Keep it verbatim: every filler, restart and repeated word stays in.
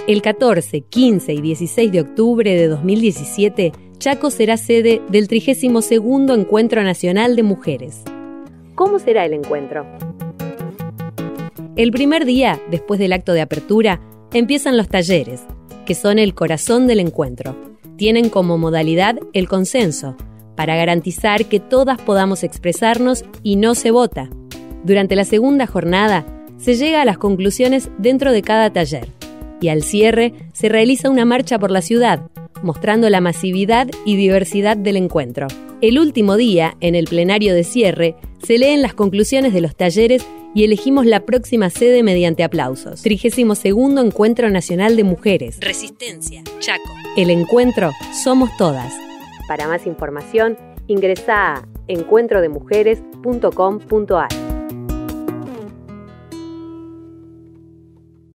El catorce, quince y dieciséis de octubre de dos mil diecisiete, Chaco será sede del trigésimo segundo Encuentro Nacional de Mujeres. ¿Cómo será el encuentro? El primer día, después del acto de apertura, empiezan los talleres, que son el corazón del encuentro. Tienen como modalidad el consenso, para garantizar que todas podamos expresarnos y no se vota. Durante la segunda jornada, se llega a las conclusiones dentro de cada taller, y al cierre se realiza una marcha por la ciudad, mostrando la masividad y diversidad del encuentro. El último día, en el plenario de cierre, se leen las conclusiones de los talleres y elegimos la próxima sede mediante aplausos. trigésimo segundo Encuentro Nacional de Mujeres. Resistencia, Chaco. El encuentro somos todas. Para más información, ingresá a encuentro de mujeres punto com punto a r.